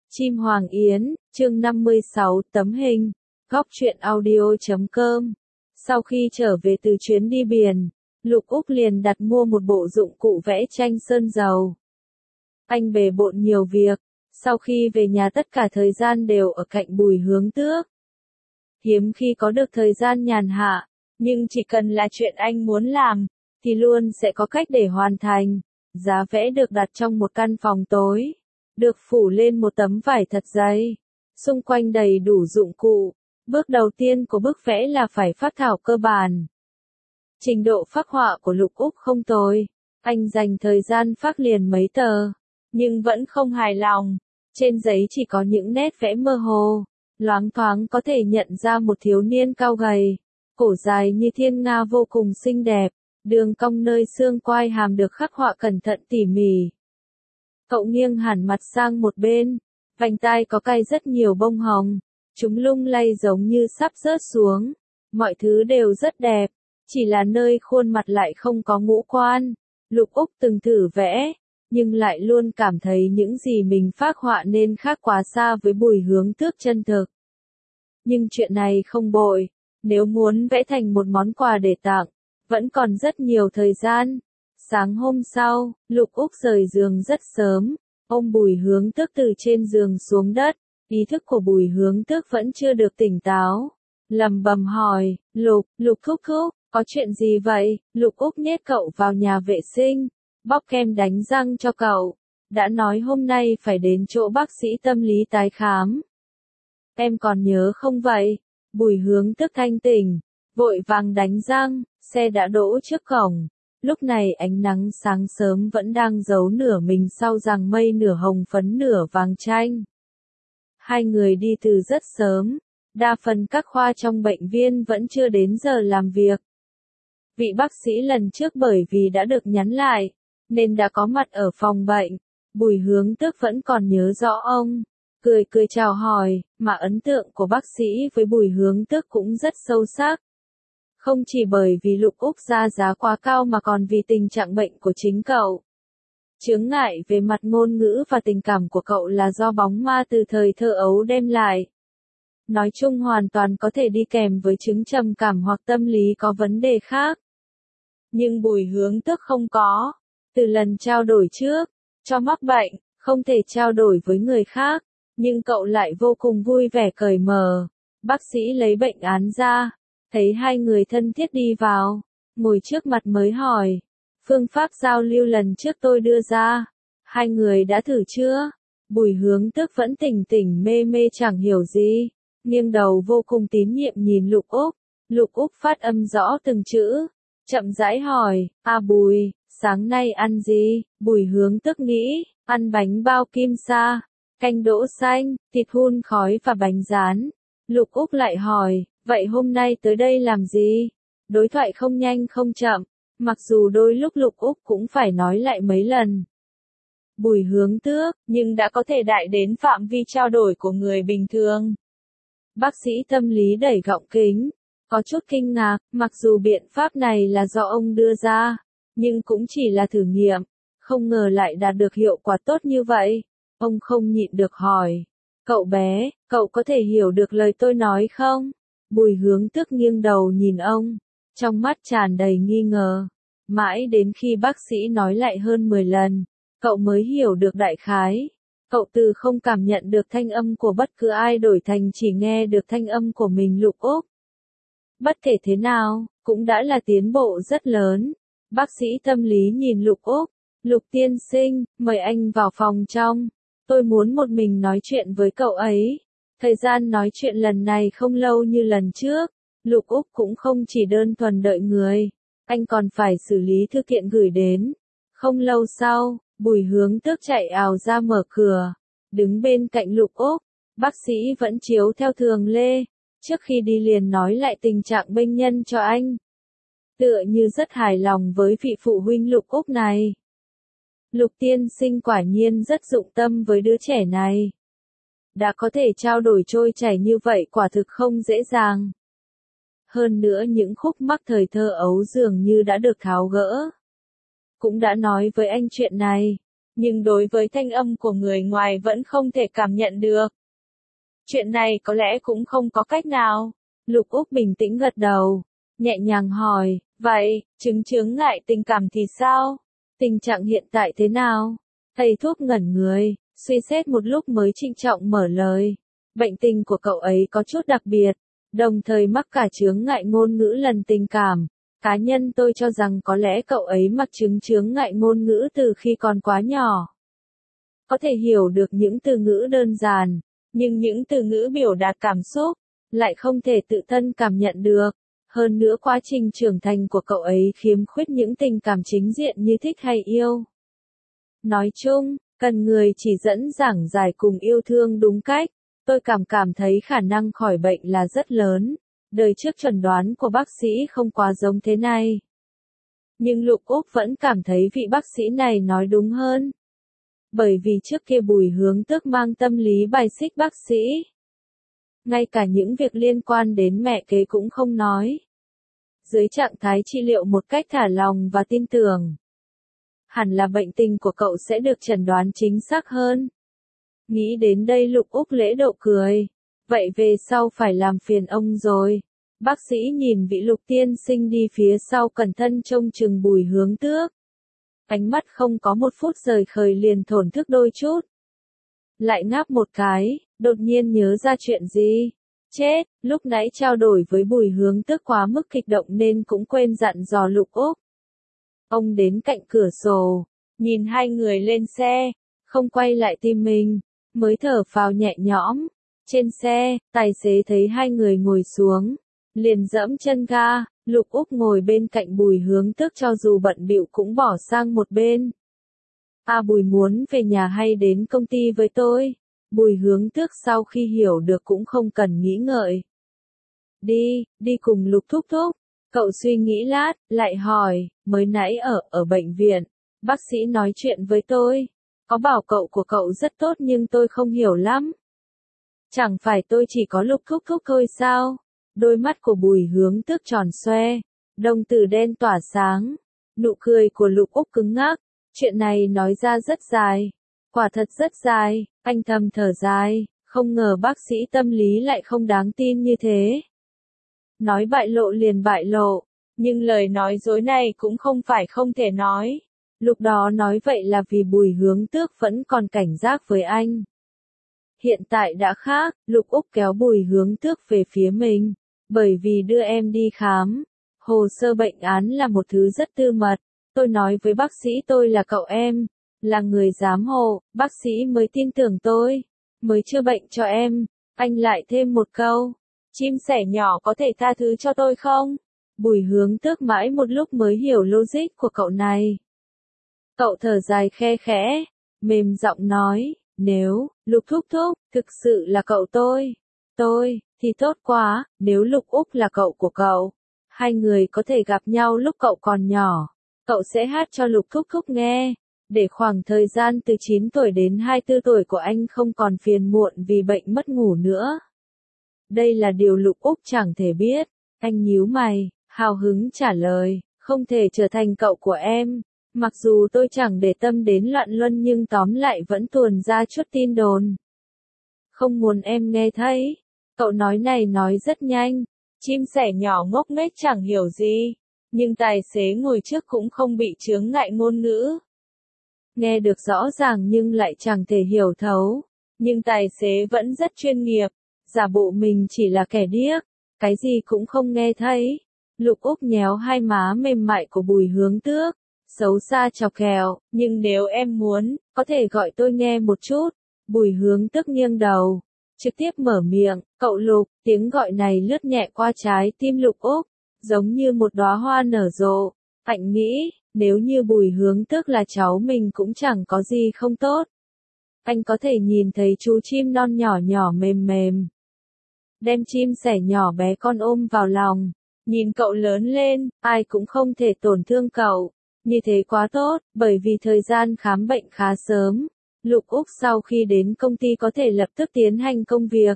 Chim Hoàng Yến, chương 56, tấm hình, góc truyện audio.com. Sau khi trở về từ chuyến đi biển, Lục Úc liền đặt mua một bộ dụng cụ vẽ tranh sơn dầu. Anh bề bộn nhiều việc, sau khi về nhà tất cả thời gian đều ở cạnh Bùi Hướng Tước. Hiếm khi có được thời gian nhàn hạ, nhưng chỉ cần là chuyện anh muốn làm, thì luôn sẽ có cách để hoàn thành. Giá vẽ được đặt trong một căn phòng tối, được phủ lên một tấm vải thật dày, xung quanh đầy đủ dụng cụ. Bước đầu tiên của bức vẽ là phải phác thảo cơ bản. Trình độ phác họa của Lục Úc không tồi, anh dành thời gian phác liền mấy tờ, nhưng vẫn không hài lòng. Trên giấy chỉ có những nét vẽ mơ hồ, loáng thoáng có thể nhận ra một thiếu niên cao gầy, cổ dài như thiên nga vô cùng xinh đẹp, đường cong nơi xương quai hàm được khắc họa cẩn thận tỉ mỉ. Cậu nghiêng hẳn mặt sang một bên, vành tai có cài rất nhiều bông hồng, chúng lung lay giống như sắp rớt xuống. Mọi thứ đều rất đẹp, chỉ là nơi khuôn mặt lại không có ngũ quan. Lục Úc từng thử vẽ, nhưng lại luôn cảm thấy những gì mình phác họa nên khác quá xa với Bùi Hướng Tước chân thực. Nhưng chuyện này không bội, nếu muốn vẽ thành một món quà để tặng, vẫn còn rất nhiều thời gian. Sáng hôm sau, Lục Úc rời giường rất sớm, ôm Bùi Hướng Tước từ trên giường xuống đất. Ý thức của Bùi Hướng Tước vẫn chưa được tỉnh táo, lẩm bẩm hỏi, Lục thúc thúc, có chuyện gì vậy? Lục Úc nhét cậu vào nhà vệ sinh, bóp kem đánh răng cho cậu. Đã nói hôm nay phải đến chỗ bác sĩ tâm lý tái khám. Em còn nhớ không vậy? Bùi Hướng Tước thanh tỉnh, vội vàng đánh răng, xe đã đỗ trước cổng. Lúc này ánh nắng sáng sớm vẫn đang giấu nửa mình sau giăng mây nửa hồng phấn nửa vàng chanh. Hai người đi từ rất sớm, đa phần các khoa trong bệnh viện vẫn chưa đến giờ làm việc. Vị bác sĩ lần trước bởi vì đã được nhắn lại, nên đã có mặt ở phòng bệnh. Bùi Hướng Tước vẫn còn nhớ rõ ông, cười chào hỏi, mà ấn tượng của bác sĩ với Bùi Hướng Tước cũng rất sâu sắc. Không chỉ bởi vì Lục Úc ra giá quá cao mà còn vì tình trạng bệnh của chính cậu. Chướng ngại về mặt ngôn ngữ và tình cảm của cậu là do bóng ma từ thời thơ ấu đem lại. Nói chung hoàn toàn có thể đi kèm với chứng trầm cảm hoặc tâm lý có vấn đề khác. Nhưng Bùi Hướng Tước không có. Từ lần trao đổi trước, cho mắc bệnh, không thể trao đổi với người khác, nhưng cậu lại vô cùng vui vẻ cởi mở. Bác sĩ lấy bệnh án ra, thấy hai người thân thiết đi vào, ngồi trước mặt mới hỏi. Phương pháp giao lưu lần trước tôi đưa ra, hai người đã thử chưa? Bùi Hướng Tước vẫn tỉnh mê chẳng hiểu gì, nghiêng đầu vô cùng tín nhiệm nhìn Lục Úc. Lục Úc phát âm rõ từng chữ, chậm rãi hỏi, Bùi, sáng nay ăn gì? Bùi Hướng Tước nghĩ, ăn bánh bao kim sa, canh đỗ xanh, thịt hun khói và bánh rán. Lục Úc lại hỏi, vậy hôm nay tới đây làm gì? Đối thoại không nhanh không chậm, mặc dù đôi lúc Lục Úc cũng phải nói lại mấy lần. Bùi Hướng Tước, nhưng đã có thể đại đến phạm vi trao đổi của người bình thường. Bác sĩ tâm lý đẩy gọng kính, có chút kinh ngạc, mặc dù biện pháp này là do ông đưa ra, nhưng cũng chỉ là thử nghiệm, không ngờ lại đạt được hiệu quả tốt như vậy. Ông không nhịn được hỏi, cậu bé, cậu có thể hiểu được lời tôi nói không? Bùi Hướng Tước nghiêng đầu nhìn ông, trong mắt tràn đầy nghi ngờ. Mãi đến khi bác sĩ nói lại hơn 10 lần, cậu mới hiểu được đại khái. Cậu từ không cảm nhận được thanh âm của bất cứ ai đổi thành chỉ nghe được thanh âm của mình. Lục Úc. Bất kể thế nào, cũng đã là tiến bộ rất lớn. Bác sĩ tâm lý nhìn Lục Úc. Lục tiên sinh, mời anh vào phòng trong. Tôi muốn một mình nói chuyện với cậu ấy. Thời gian nói chuyện lần này không lâu như lần trước. Lục Úc cũng không chỉ đơn thuần đợi người. Anh còn phải xử lý thư kiện gửi đến. Không lâu sau, Bùi Hướng Tước chạy ào ra mở cửa. Đứng bên cạnh Lục Úc, bác sĩ vẫn chiếu theo thường lệ. Trước khi đi liền nói lại tình trạng bệnh nhân cho anh. Tựa như rất hài lòng với vị phụ huynh Lục Úc này. Lục tiên sinh quả nhiên rất dụng tâm với đứa trẻ này. Đã có thể trao đổi trôi chảy như vậy quả thực không dễ dàng. Hơn nữa những khúc mắc thời thơ ấu dường như đã được tháo gỡ. Cũng đã nói với anh chuyện này. nhưng đối với thanh âm của người ngoài vẫn không thể cảm nhận được. Chuyện này có lẽ cũng không có cách nào. Lục Úc bình tĩnh gật đầu, nhẹ nhàng hỏi, vậy, chướng ngại tình cảm thì sao? Tình trạng hiện tại thế nào? Thầy thuốc ngẩn người, suy xét một lúc mới trịnh trọng mở lời. Bệnh tình của cậu ấy có chút đặc biệt, đồng thời mắc cả chướng ngại ngôn ngữ lần tình cảm. Cá nhân tôi cho rằng có lẽ cậu ấy mắc chướng ngại ngôn ngữ từ khi còn quá nhỏ. Có thể hiểu được những từ ngữ đơn giản, nhưng những từ ngữ biểu đạt cảm xúc, lại không thể tự thân cảm nhận được. Hơn nữa quá trình trưởng thành của cậu ấy khiếm khuyết những tình cảm chính diện như thích hay yêu. Nói chung, cần người chỉ dẫn giảng giải cùng yêu thương đúng cách. Tôi cảm thấy khả năng khỏi bệnh là rất lớn. Đời trước chuẩn đoán của bác sĩ không quá giống thế này. Nhưng Lục Úc vẫn cảm thấy vị bác sĩ này nói đúng hơn. Bởi vì trước kia Bùi Hướng Tước mang tâm lý bài xích bác sĩ. Ngay cả những việc liên quan đến mẹ kế cũng không nói. Dưới trạng thái trị liệu một cách thả lòng và tin tưởng, hẳn là bệnh tình của cậu sẽ được chẩn đoán chính xác hơn. Nghĩ đến đây Lục Úc lễ độ cười. Vậy về sau phải làm phiền ông rồi. Bác sĩ nhìn vị Lục tiên sinh đi phía sau cẩn thận trông chừng Bùi Hướng Tước. Ánh mắt không có một phút rời khởi liền thổn thức đôi chút. Lại ngáp một cái, đột nhiên nhớ ra chuyện gì. Chết, lúc nãy trao đổi với Bùi Hướng Tước quá mức kích động nên cũng quên dặn dò Lục Úc. Ông đến cạnh cửa sổ, nhìn hai người lên xe, không quay lại tìm mình, mới thở phào nhẹ nhõm. Trên xe, tài xế thấy hai người ngồi xuống, liền dẫm chân ga. Lục Úc ngồi bên cạnh Bùi Hướng Tước cho dù bận bịu cũng bỏ sang một bên. Bùi muốn về nhà hay đến công ty với tôi? Bùi Hướng Tước sau khi hiểu được cũng không cần nghĩ ngợi. Đi cùng Lục thúc thúc. Cậu suy nghĩ lát, lại hỏi, mới nãy ở bệnh viện, bác sĩ nói chuyện với tôi. Có bảo cậu của cậu rất tốt nhưng tôi không hiểu lắm. Chẳng phải tôi chỉ có Lục thúc thúc thôi sao? Đôi mắt của Bùi Hướng Tước tròn xoe, đồng tử đen tỏa sáng. Nụ cười của Lục Úc cứng ngắc. Chuyện này nói ra rất dài. Quả thật rất dài. Anh thầm thở dài. Không ngờ bác sĩ tâm lý lại không đáng tin như thế. Nói bại lộ liền bại lộ. Nhưng lời nói dối này cũng không phải không thể nói. Lúc đó nói vậy là vì Bùi Hướng Tước vẫn còn cảnh giác với anh. Hiện tại đã khác. Lục Úc kéo Bùi Hướng Tước về phía mình. Bởi vì đưa em đi khám. Hồ sơ bệnh án là một thứ rất tư mật. Tôi nói với bác sĩ tôi là cậu em. Là người giám hộ. Bác sĩ mới tin tưởng tôi. Mới chữa bệnh cho em. Anh lại thêm một câu. Chim sẻ nhỏ có thể tha thứ cho tôi không? Bùi Hướng Tước mãi một lúc mới hiểu logic của cậu này. Cậu thở dài khe khẽ. Mềm giọng nói. Nếu, Lục thúc thúc, thực sự là cậu tôi, thì tốt quá. Nếu Lục Úc là cậu của cậu, hai người có thể gặp nhau lúc cậu còn nhỏ. Cậu sẽ hát cho Lục thúc thúc nghe. Để khoảng thời gian từ 9 tuổi đến 24 tuổi của anh không còn phiền muộn vì bệnh mất ngủ nữa. Đây là điều Lục Úc chẳng thể biết. Anh nhíu mày, hào hứng trả lời, không thể trở thành cậu của em. Mặc dù tôi chẳng để tâm đến loạn luân nhưng tóm lại vẫn tuồn ra chút tin đồn. Không muốn em nghe thấy. Cậu nói này nói rất nhanh. Chim sẻ nhỏ ngốc nghếch chẳng hiểu gì. Nhưng tài xế ngồi trước cũng không bị chướng ngại ngôn ngữ. Nghe được rõ ràng nhưng lại chẳng thể hiểu thấu. Nhưng tài xế vẫn rất chuyên nghiệp. Giả bộ mình chỉ là kẻ điếc. Cái gì cũng không nghe thấy. Lục Úc nhéo hai má mềm mại của Bùi Hướng Tước. Xấu xa chọc ghẹo, nhưng nếu em muốn, có thể gọi tôi nghe một chút. Bùi Hướng Tước nghiêng đầu, trực tiếp mở miệng, cậu Lục. Tiếng gọi này lướt nhẹ qua trái tim Lục Úc, giống như một đóa hoa nở rộ. Anh nghĩ, nếu như Bùi Hướng Tước là cháu mình cũng chẳng có gì không tốt. Anh có thể nhìn thấy chú chim non nhỏ nhỏ mềm mềm. Đem chim sẻ nhỏ bé con ôm vào lòng. Nhìn cậu lớn lên, ai cũng không thể tổn thương cậu. Như thế quá tốt, bởi vì thời gian khám bệnh khá sớm. Lục Úc sau khi đến công ty có thể lập tức tiến hành công việc.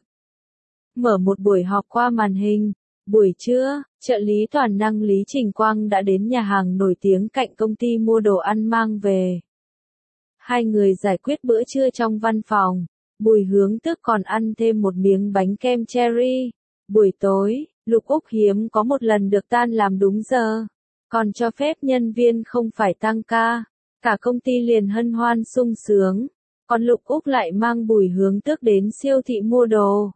Mở một buổi họp qua màn hình. Buổi trưa, trợ lý toàn năng Lý Trình Quang đã đến nhà hàng nổi tiếng cạnh công ty mua đồ ăn mang về. Hai người giải quyết bữa trưa trong văn phòng. Bùi Hướng Tước còn ăn thêm một miếng bánh kem cherry. Buổi tối, Lục Úc hiếm có một lần được tan làm đúng giờ, còn cho phép nhân viên không phải tăng ca. Cả công ty liền hân hoan sung sướng. Còn Lục Úc lại mang Bùi Hướng Tước đến siêu thị mua đồ.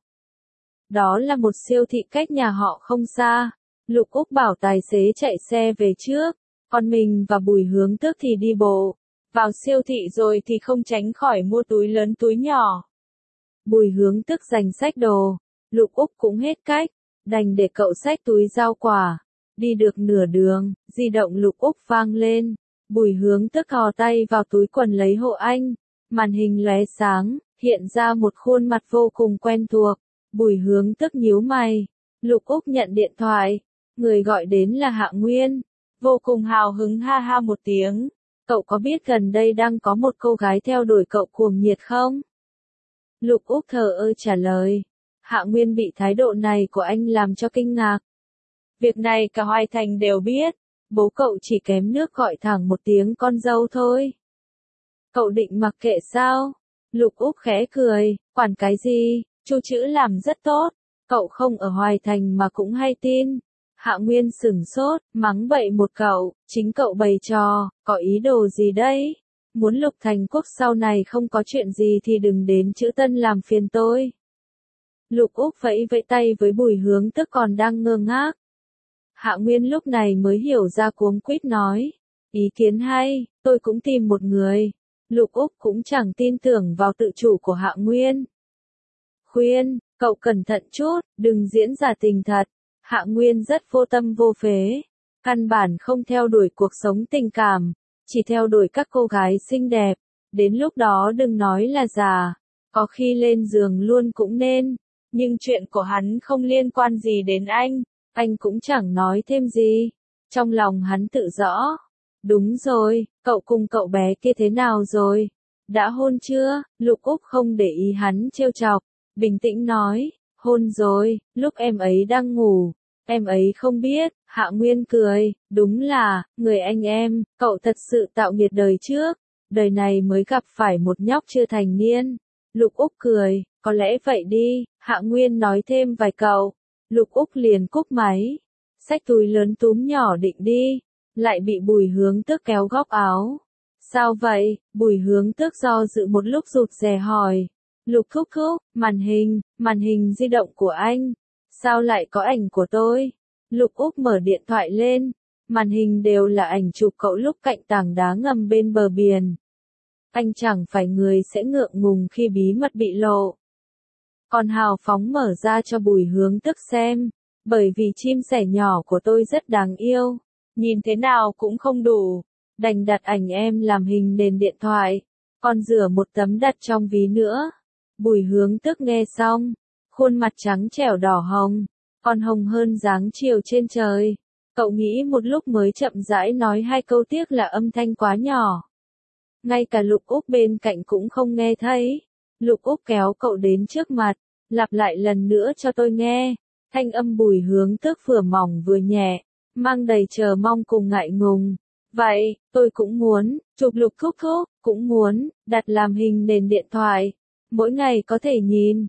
Đó là một siêu thị cách nhà họ không xa. Lục Úc bảo tài xế chạy xe về trước, còn mình và Bùi Hướng Tước thì đi bộ. Vào siêu thị rồi thì không tránh khỏi mua túi lớn túi nhỏ. Bùi Hướng Tước giành xách đồ, Lục Úc cũng hết cách, đành để cậu xách túi rau quả. Đi được nửa đường, di động Lục Úc vang lên. Bùi Hướng Tước thò tay vào túi quần lấy hộ anh. Màn hình lóe sáng, hiện ra một khuôn mặt vô cùng quen thuộc. Bùi Hướng Tước nhíu mày. Lục Úc nhận điện thoại. Người gọi đến là Hạ Nguyên. Vô cùng hào hứng ha ha một tiếng. Cậu có biết gần đây đang có một cô gái theo đuổi cậu cuồng nhiệt không? Lục Úc thờ ơ trả lời. Hạ Nguyên bị thái độ này của anh làm cho kinh ngạc. Việc này cả Hoài Thành đều biết. Bố cậu chỉ kém nước gọi thẳng một tiếng con dâu thôi. Cậu định mặc kệ sao? Lục Úc khẽ cười. Quản cái gì? Chu chữ làm rất tốt. Cậu không ở Hoài Thành mà cũng hay tin. Hạ Nguyên sửng sốt, mắng bậy một cậu. Chính cậu bày trò, có ý đồ gì đấy? Muốn Lục Thành Quốc sau này không có chuyện gì thì đừng đến chữ Tân làm phiền tôi. Lục Úc vẫy vẫy tay với Bùi Hướng Tước còn đang ngơ ngác. Hạ Nguyên lúc này mới hiểu ra, cuống quýt nói. Ý kiến hay, tôi cũng tìm một người. Lục Úc cũng chẳng tin tưởng vào tự chủ của Hạ Nguyên. Khuyên, cậu cẩn thận chút, đừng diễn giả tình thật. Hạ Nguyên rất vô tâm vô phế. Căn bản không theo đuổi cuộc sống tình cảm, chỉ theo đuổi các cô gái xinh đẹp. Đến lúc đó đừng nói là già, có khi lên giường luôn cũng nên. Nhưng chuyện của hắn không liên quan gì đến anh cũng chẳng nói thêm gì. Trong lòng hắn tự rõ. Đúng rồi, cậu cùng cậu bé kia thế nào rồi? Đã hôn chưa? Lục Úc không để ý hắn trêu chọc, bình tĩnh nói, hôn rồi, lúc em ấy đang ngủ. Em ấy không biết. Hạ Nguyên cười, đúng là, người anh em, cậu thật sự tạo nghiệt đời trước. Đời này mới gặp phải một nhóc chưa thành niên. Lục Úc cười, có lẽ vậy đi. Hạ Nguyên nói thêm vài câu. Lục Úc liền cúp máy. Xách túi lớn túm nhỏ định đi. Lại bị Bùi Hướng Tước kéo góc áo. Sao vậy? Bùi Hướng Tước do dự một lúc rụt rè hỏi. Lục thúc thúc, màn hình di động của anh. Sao lại có ảnh của tôi? Lục Úc mở điện thoại lên. Màn hình đều là ảnh chụp cậu lúc cạnh tảng đá ngầm bên bờ biển. Anh chẳng phải người sẽ ngượng ngùng khi bí mật bị lộ. Còn hào phóng mở ra cho Bùi Hướng Tước xem. Bởi vì chim sẻ nhỏ của tôi rất đáng yêu. Nhìn thế nào cũng không đủ. Đành đặt ảnh em làm hình nền điện thoại. Còn rửa một tấm đặt trong ví nữa. Bùi Hướng Tước nghe xong. Khuôn mặt trắng trẻo đỏ hồng. Còn hồng hơn dáng chiều trên trời. Cậu nghĩ một lúc mới chậm rãi nói hai câu, tiếc là âm thanh quá nhỏ. Ngay cả Lục Úc bên cạnh cũng không nghe thấy. Lục Úc kéo cậu đến trước mặt. Lặp lại lần nữa cho tôi nghe. Thanh âm Bùi Hướng Tước vừa mỏng vừa nhẹ. Mang đầy chờ mong cùng ngại ngùng. Vậy, tôi cũng muốn. Chụp Lục thúc thúc, cũng muốn. Đặt làm hình nền điện thoại. Mỗi ngày có thể nhìn.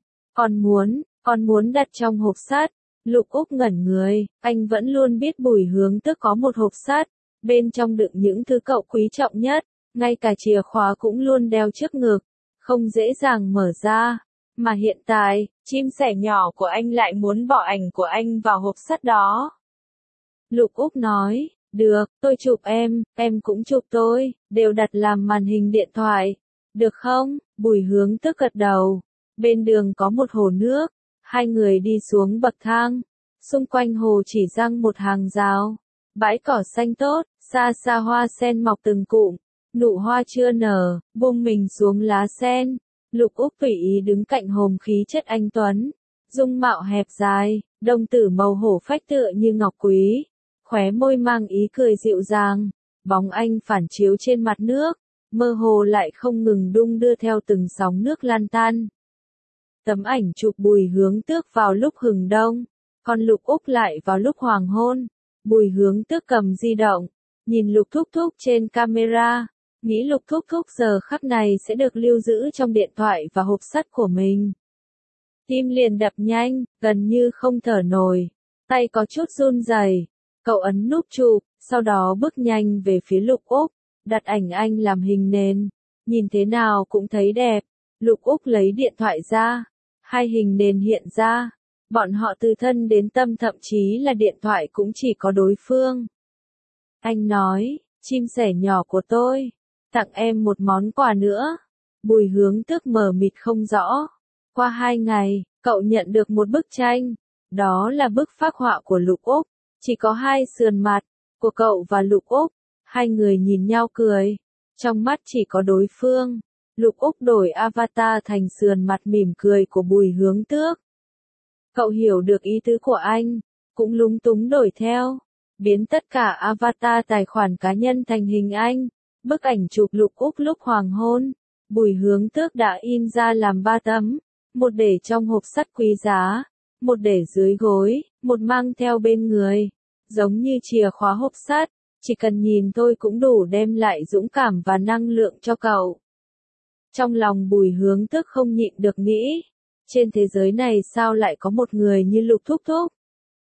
Còn muốn đặt trong hộp sắt. Lục Úc ngẩn người, anh vẫn luôn biết Bùi Hướng Tước có một hộp sắt, bên trong đựng những thứ cậu quý trọng nhất, ngay cả chìa khóa cũng luôn đeo trước ngực, không dễ dàng mở ra. Mà hiện tại, chim sẻ nhỏ của anh lại muốn bỏ ảnh của anh vào hộp sắt đó. Lục Úc nói, được, tôi chụp em cũng chụp tôi, đều đặt làm màn hình điện thoại. Được không? Bùi Hướng Tước gật đầu. Bên đường có một hồ nước. Hai người đi xuống bậc thang. Xung quanh hồ chỉ giăng một hàng rào. Bãi cỏ xanh tốt, xa xa hoa sen mọc từng cụm. Nụ hoa chưa nở, buông mình xuống lá sen. Lục Úc tùy ý đứng cạnh hồn khí chất anh tuấn. Dung mạo hẹp dài, đồng tử màu hổ phách tựa như ngọc quý. Khóe môi mang ý cười dịu dàng. Bóng anh phản chiếu trên mặt nước. Mơ hồ lại không ngừng đung đưa theo từng sóng nước lan tan. Tấm ảnh chụp Bùi Hướng Tước vào lúc hừng đông, còn Lục Úc lại vào lúc hoàng hôn. Bùi Hướng Tước cầm di động, nhìn Lục thúc thúc trên camera. nghĩ Lục Thúc Thúc giờ khắc này sẽ được lưu giữ trong điện thoại và hộp sắt của mình. Tim liền đập nhanh, gần như không thở nổi, tay có chút run rẩy. Cậu ấn nút chụp, sau đó bước nhanh về phía Lục Úc, đặt ảnh anh làm hình nền, nhìn thế nào cũng thấy đẹp. Lục Úc lấy điện thoại ra, hai hình nền hiện ra, bọn họ từ thân đến tâm, thậm chí là điện thoại cũng chỉ có đối phương. Anh nói, chim sẻ nhỏ của tôi, tặng em một món quà nữa. Bùi Hướng Tước mờ mịt không rõ. Qua 2 ngày, cậu nhận được một bức tranh, đó là bức phác họa của Lục Úc, chỉ có 2 sườn mặt, của cậu và Lục Úc. Hai người nhìn nhau cười, trong mắt chỉ có đối phương. Lục Úc đổi avatar thành sườn mặt mỉm cười của Bùi Hướng Tước. Cậu hiểu được ý tứ của anh, cũng lúng túng đổi theo, biến tất cả avatar tài khoản cá nhân thành hình anh. Bức ảnh chụp Lục Úc lúc hoàng hôn, Bùi Hướng Tước đã in ra làm 3 tấm, một để trong hộp sắt quý giá, một để dưới gối, một mang theo bên người, giống như chìa khóa hộp sắt, chỉ cần nhìn thôi cũng đủ đem lại dũng cảm và năng lượng cho cậu. Trong lòng Bùi Hướng Tước không nhịn được nghĩ, trên thế giới này sao lại có một người như Lục Thúc Thúc?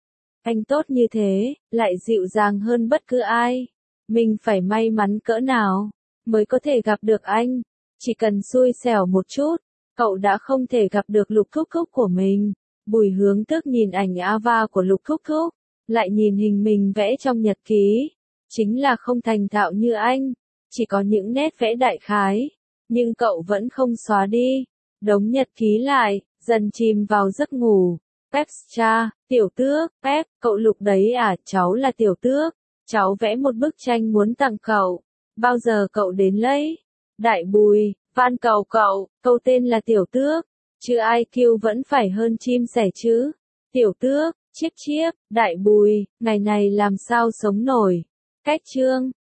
Anh tốt như thế, lại dịu dàng hơn bất cứ ai. Mình phải may mắn cỡ nào, mới có thể gặp được anh. Chỉ cần xui xẻo một chút, cậu đã không thể gặp được Lục Thúc Thúc của mình. Bùi Hướng Tước nhìn ảnh avatar của Lục Thúc Thúc, lại nhìn hình mình vẽ trong nhật ký. Chính là không thành thạo như anh, chỉ có những nét vẽ đại khái. Nhưng cậu vẫn không xóa đi, đống nhật ký lại, dần chìm vào giấc ngủ. Pepcha, Tiểu Tước, Pep, cậu Lục đấy à, cháu là Tiểu Tước. Cháu vẽ một bức tranh muốn tặng cậu. Bao giờ cậu đến lấy? Đại Bùi, van cầu cậu, câu tên là Tiểu Tước. Chứ IQ vẫn phải hơn chim sẻ chứ. Tiểu Tước, chiếp chiếp, Đại Bùi, ngày này làm sao sống nổi. Cách chương.